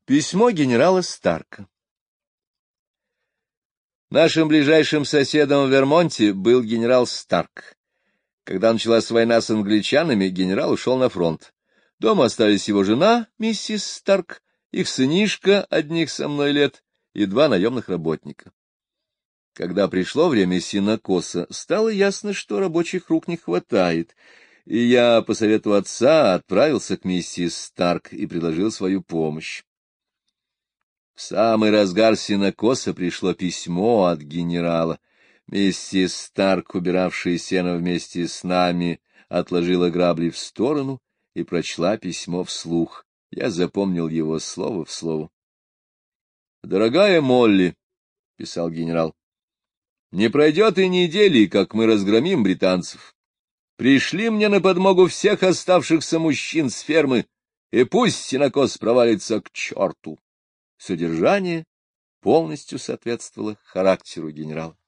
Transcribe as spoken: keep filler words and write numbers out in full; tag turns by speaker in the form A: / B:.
A: Письмо генерала Старка. Нашим ближайшим соседом в Вермонте был генерал Старк. Когда началась война с англичанами, генерал ушел на фронт. Дома остались его жена, миссис Старк, их сынишка, одних со мной лет, и два наемных работника. Когда пришло время сенокоса, стало ясно, что рабочих рук не хватает, и я, по совету отца, отправился к миссис Старк и предложил свою помощь. В самый разгар сенокоса пришло письмо от генерала. Миссис Старк, убиравшая сено вместе с нами, отложила грабли в сторону и прочла письмо вслух. Я запомнил его слово в слово. — Дорогая Молли, — писал генерал, — не пройдет и недели, как мы разгромим британцев. Пришли мне на подмогу всех оставшихся мужчин с фермы, и пусть сенокос провалится к черту. Содержание полностью соответствовало характеру генерала.